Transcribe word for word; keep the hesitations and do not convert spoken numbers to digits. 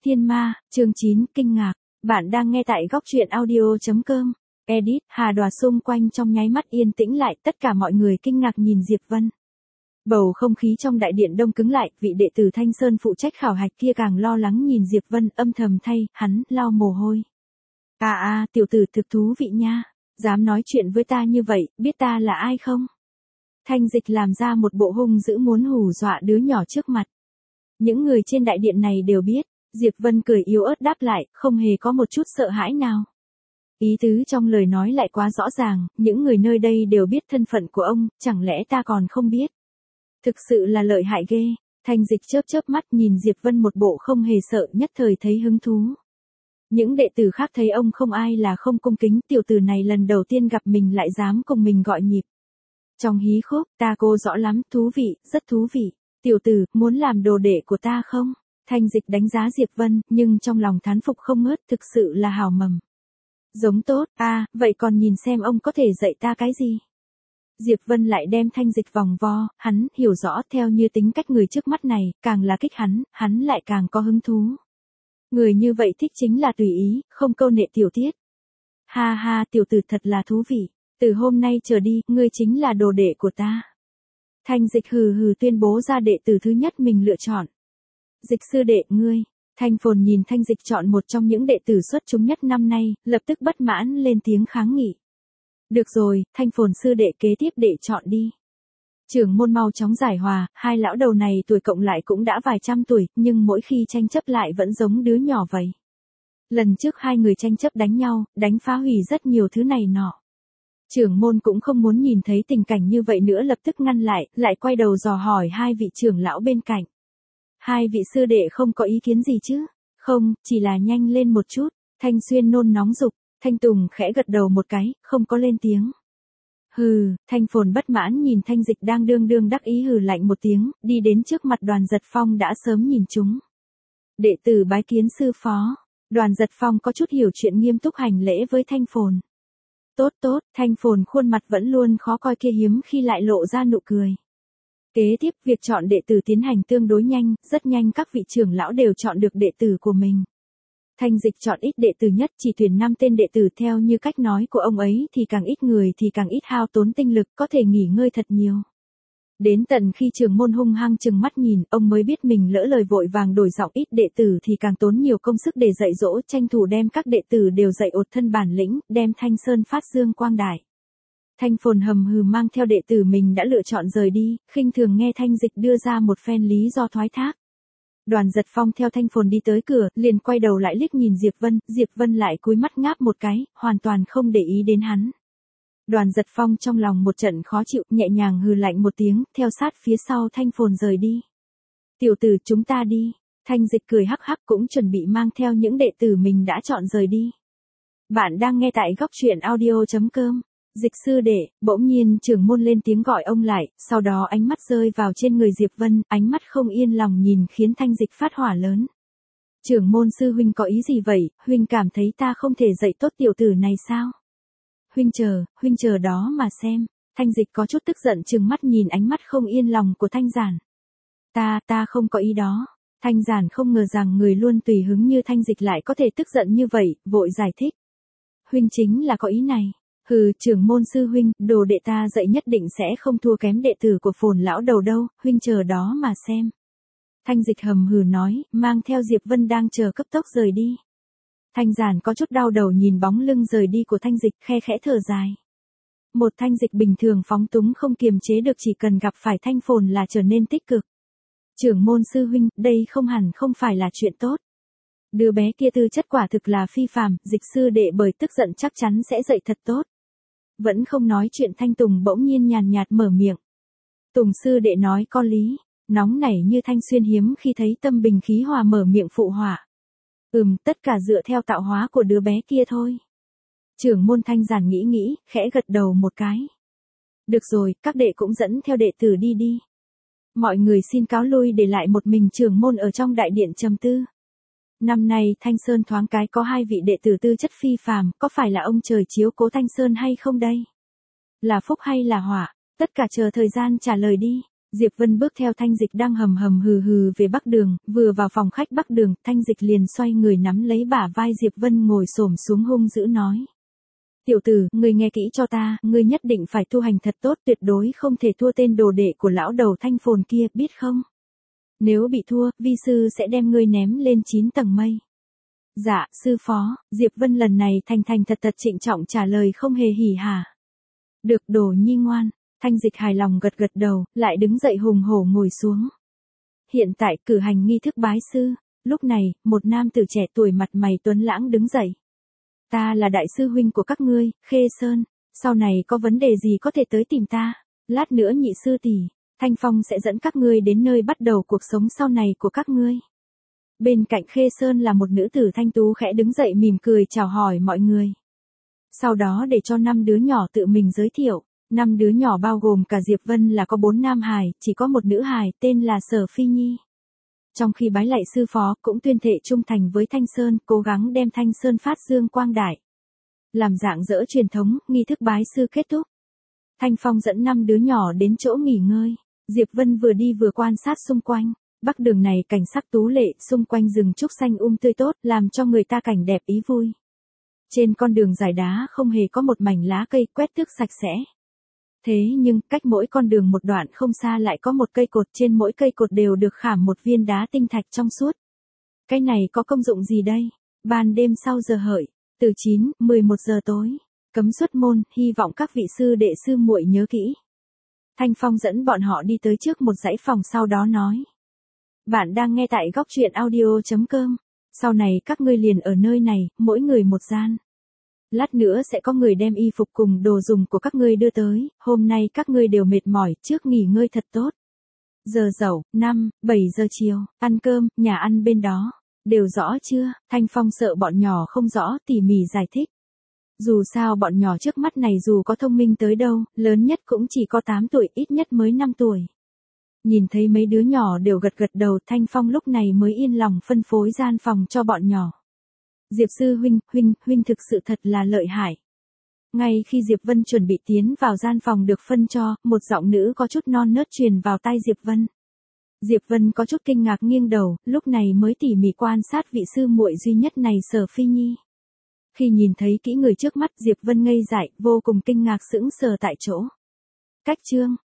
Thiên Ma, chương chín, kinh ngạc. Bạn đang nghe tại góc truyện audio chấm com. Edit, Hà Đoà xung quanh trong nháy mắt yên tĩnh lại, tất cả mọi người kinh ngạc nhìn Diệp Vân. Bầu không khí trong đại điện đông cứng lại, vị đệ tử Thanh Sơn phụ trách khảo hạch kia càng lo lắng nhìn Diệp Vân, âm thầm thay, hắn, lau mồ hôi. À à, tiểu tử thực thú vị nha, dám nói chuyện với ta như vậy, biết ta là ai không? Thanh Dịch làm ra một bộ hung dữ muốn hù dọa đứa nhỏ trước mặt. Những người trên đại điện này đều biết, Diệp Vân cười yếu ớt đáp lại, không hề có một chút sợ hãi nào. Ý tứ trong lời nói lại quá rõ ràng, những người nơi đây đều biết thân phận của ông, chẳng lẽ ta còn không biết. Thực sự là lợi hại ghê. Thanh Dịch chớp chớp mắt nhìn Diệp Vân một bộ không hề sợ, nhất thời thấy hứng thú. Những đệ tử khác thấy ông không ai là không cung kính, tiểu tử này lần đầu tiên gặp mình lại dám cùng mình gọi nhịp. Trong hí khúc, ta cô rõ lắm, thú vị, rất thú vị. Tiểu tử, muốn làm đồ đệ của ta không? Thanh Dịch đánh giá Diệp Vân, nhưng trong lòng thán phục không ngớt, thực sự là hào mầm. Giống tốt, à, vậy còn nhìn xem ông có thể dạy ta cái gì? Diệp Vân lại đem Thanh Dịch vòng vo, hắn hiểu rõ theo như tính cách người trước mắt này, càng là kích hắn, hắn lại càng có hứng thú. Người như vậy thích chính là tùy ý, không câu nệ tiểu tiết. Ha ha, tiểu tử thật là thú vị, từ hôm nay trở đi, ngươi chính là đồ đệ của ta. Thanh Dịch hừ hừ tuyên bố ra đệ tử thứ nhất mình lựa chọn. Dịch sư đệ, ngươi. Thanh Phồn nhìn Thanh Dịch chọn một trong những đệ tử xuất chúng nhất năm nay, lập tức bất mãn lên tiếng kháng nghị. Được rồi, Thanh Phồn sư đệ kế tiếp đệ chọn đi. Trưởng môn mau chóng giải hòa, hai lão đầu này tuổi cộng lại cũng đã vài trăm tuổi, nhưng mỗi khi tranh chấp lại vẫn giống đứa nhỏ vậy. Lần trước hai người tranh chấp đánh nhau, đánh phá hủy rất nhiều thứ này nọ. Trưởng môn cũng không muốn nhìn thấy tình cảnh như vậy nữa, lập tức ngăn lại, lại quay đầu dò hỏi hai vị trưởng lão bên cạnh. Hai vị sư đệ không có ý kiến gì chứ? Không, chỉ là nhanh lên một chút. Thanh Xuyên nôn nóng dục. Thanh Tùng khẽ gật đầu một cái, không có lên tiếng. Hừ, Thanh Phồn bất mãn nhìn Thanh Dịch đang đương đương đắc ý hừ lạnh một tiếng, đi đến trước mặt Đoàn Giật Phong đã sớm nhìn chúng. Đệ tử bái kiến sư phó. Đoàn Giật Phong có chút hiểu chuyện nghiêm túc hành lễ với Thanh Phồn. Tốt tốt, Thanh Phồn khuôn mặt vẫn luôn khó coi kia hiếm khi lại lộ ra nụ cười. Kế tiếp việc chọn đệ tử tiến hành tương đối nhanh, rất nhanh các vị trưởng lão đều chọn được đệ tử của mình. Thanh Dịch chọn ít đệ tử nhất, chỉ tuyển năm tên đệ tử theo như cách nói của ông ấy thì càng ít người thì càng ít hao tốn tinh lực, có thể nghỉ ngơi thật nhiều. Đến tận khi trưởng môn hung hăng chừng mắt nhìn, ông mới biết mình lỡ lời vội vàng đổi giọng ít đệ tử thì càng tốn nhiều công sức để dạy dỗ, tranh thủ đem các đệ tử đều dạy ột thân bản lĩnh, đem Thanh Sơn phát dương quang đại. Thanh Phồn hầm hừ mang theo đệ tử mình đã lựa chọn rời đi, khinh thường nghe Thanh Dịch đưa ra một phen lý do thoái thác. Đoàn Giật Phong theo Thanh Phồn đi tới cửa, liền quay đầu lại liếc nhìn Diệp Vân, Diệp Vân lại cúi mắt ngáp một cái, hoàn toàn không để ý đến hắn. Đoàn Giật Phong trong lòng một trận khó chịu, nhẹ nhàng hừ lạnh một tiếng, theo sát phía sau Thanh Phồn rời đi. Tiểu tử, chúng ta đi. Thanh Dịch cười hắc hắc cũng chuẩn bị mang theo những đệ tử mình đã chọn rời đi. Bạn đang nghe tại góc truyện audio chấm com. Dịch sư đệ, bỗng nhiên trưởng môn lên tiếng gọi ông lại, sau đó ánh mắt rơi vào trên người Diệp Vân, ánh mắt không yên lòng nhìn khiến Thanh Dịch phát hỏa lớn. Trưởng môn sư huynh có ý gì vậy, huynh cảm thấy ta không thể dạy tốt tiểu tử này sao? Huynh chờ, huynh chờ đó mà xem. Thanh Dịch có chút tức giận trừng mắt nhìn ánh mắt không yên lòng của Thanh Giản. Ta, ta không có ý đó. Thanh Giản không ngờ rằng người luôn tùy hứng như Thanh Dịch lại có thể tức giận như vậy, vội giải thích. Huynh chính là có ý này. Hừ, trưởng môn sư huynh, đồ đệ ta dạy nhất định sẽ không thua kém đệ tử của Phồn lão đầu đâu, huynh chờ đó mà xem. Thanh Dịch hầm hừ nói, mang theo Diệp Vân đang chờ cấp tốc rời đi. Thanh Giản có chút đau đầu nhìn bóng lưng rời đi của Thanh Dịch, khe khẽ thở dài. Một Thanh Dịch bình thường phóng túng không kiềm chế được, chỉ cần gặp phải Thanh Phồn là trở nên tích cực. Trưởng môn sư huynh, đây không hẳn không phải là chuyện tốt. Đứa bé kia tư chất quả thực là phi phàm, Dịch sư đệ bởi tức giận chắc chắn sẽ dạy thật tốt. Vẫn không nói chuyện, Thanh Tùng bỗng nhiên nhàn nhạt mở miệng. Tùng sư đệ nói có lý, nóng nảy như Thanh Xuyên hiếm khi thấy tâm bình khí hòa mở miệng phụ họa. Ừm, tất cả dựa theo tạo hóa của đứa bé kia thôi. Trưởng môn Thanh Giản nghĩ nghĩ, khẽ gật đầu một cái. Được rồi, các đệ cũng dẫn theo đệ tử đi đi. Mọi người xin cáo lui, để lại một mình trưởng môn ở trong đại điện trầm tư. Năm nay Thanh Sơn thoáng cái có hai vị đệ tử tư chất phi phàm, có phải là ông trời chiếu cố Thanh Sơn hay không đây? Là phúc hay là họa? Tất cả chờ thời gian trả lời đi. Diệp Vân bước theo Thanh Dịch đang hầm hầm hừ hừ về Bắc Đường, vừa vào phòng khách Bắc Đường, Thanh Dịch liền xoay người nắm lấy bả vai Diệp Vân ngồi xổm xuống hung dữ nói. Tiểu tử, ngươi nghe kỹ cho ta, ngươi nhất định phải tu hành thật tốt, tuyệt đối không thể thua tên đồ đệ của lão đầu Thanh Phồn kia, biết không? Nếu bị thua, vi sư sẽ đem ngươi ném lên chín tầng mây. Dạ, sư phó, Diệp Vân lần này thành thành thật thật trịnh trọng trả lời không hề hỉ hả. Được, đồ nhi ngoan. Thanh Dịch hài lòng gật gật đầu, lại đứng dậy hùng hổ ngồi xuống. Hiện tại cử hành nghi thức bái sư, lúc này, một nam tử trẻ tuổi mặt mày tuấn lãng đứng dậy. Ta là đại sư huynh của các ngươi, Khê Sơn, sau này có vấn đề gì có thể tới tìm ta, lát nữa nhị sư tỷ, Thanh Phong sẽ dẫn các ngươi đến nơi bắt đầu cuộc sống sau này của các ngươi. Bên cạnh Khê Sơn là một nữ tử thanh tú khẽ đứng dậy mỉm cười chào hỏi mọi người. Sau đó để cho năm đứa nhỏ tự mình giới thiệu. Năm đứa nhỏ bao gồm cả Diệp Vân là có bốn nam hài, chỉ có một nữ hài tên là Sở Phi Nhi. Trong khi bái lạy sư phó cũng tuyên thệ trung thành với Thanh Sơn, cố gắng đem Thanh Sơn phát dương quang đại. Làm dạng dỡ truyền thống, nghi thức bái sư kết thúc. Thanh Phong dẫn năm đứa nhỏ đến chỗ nghỉ ngơi. Diệp Vân vừa đi vừa quan sát xung quanh. Bắc Đường này cảnh sắc tú lệ, xung quanh rừng trúc xanh um tươi tốt, làm cho người ta cảnh đẹp ý vui. Trên con đường dài đá không hề có một mảnh lá cây, quét tước sạch sẽ. Thế nhưng, cách mỗi con đường một đoạn không xa lại có một cây cột, trên mỗi cây cột đều được khảm một viên đá tinh thạch trong suốt. Cái này có công dụng gì đây? Ban đêm sau giờ hợi, từ chín, mười một giờ tối, cấm xuất môn, hy vọng các vị sư đệ sư muội nhớ kỹ. Thanh Phong dẫn bọn họ đi tới trước một dãy phòng sau đó nói. Bạn đang nghe tại góc truyện audio chấm com, sau này các ngươi liền ở nơi này, mỗi người một gian. Lát nữa sẽ có người đem y phục cùng đồ dùng của các ngươi đưa tới, hôm nay các ngươi đều mệt mỏi, trước nghỉ ngơi thật tốt. Giờ dậu, năm, bảy giờ chiều, ăn cơm, nhà ăn bên đó. Đều rõ chưa? Thanh Phong sợ bọn nhỏ không rõ, tỉ mỉ giải thích. Dù sao bọn nhỏ trước mắt này dù có thông minh tới đâu, lớn nhất cũng chỉ có tám tuổi, ít nhất mới năm tuổi. Nhìn thấy mấy đứa nhỏ đều gật gật đầu, Thanh Phong lúc này mới yên lòng phân phối gian phòng cho bọn nhỏ. Diệp sư huynh, huynh, huynh thực sự thật là lợi hại. Ngay khi Diệp Vân chuẩn bị tiến vào gian phòng được phân cho, một giọng nữ có chút non nớt truyền vào tai Diệp Vân. Diệp Vân có chút kinh ngạc nghiêng đầu, lúc này mới tỉ mỉ quan sát vị sư muội duy nhất này Sở Phi Nhi. Khi nhìn thấy kỹ người trước mắt, Diệp Vân ngây dại, vô cùng kinh ngạc sững sờ tại chỗ. Cách chương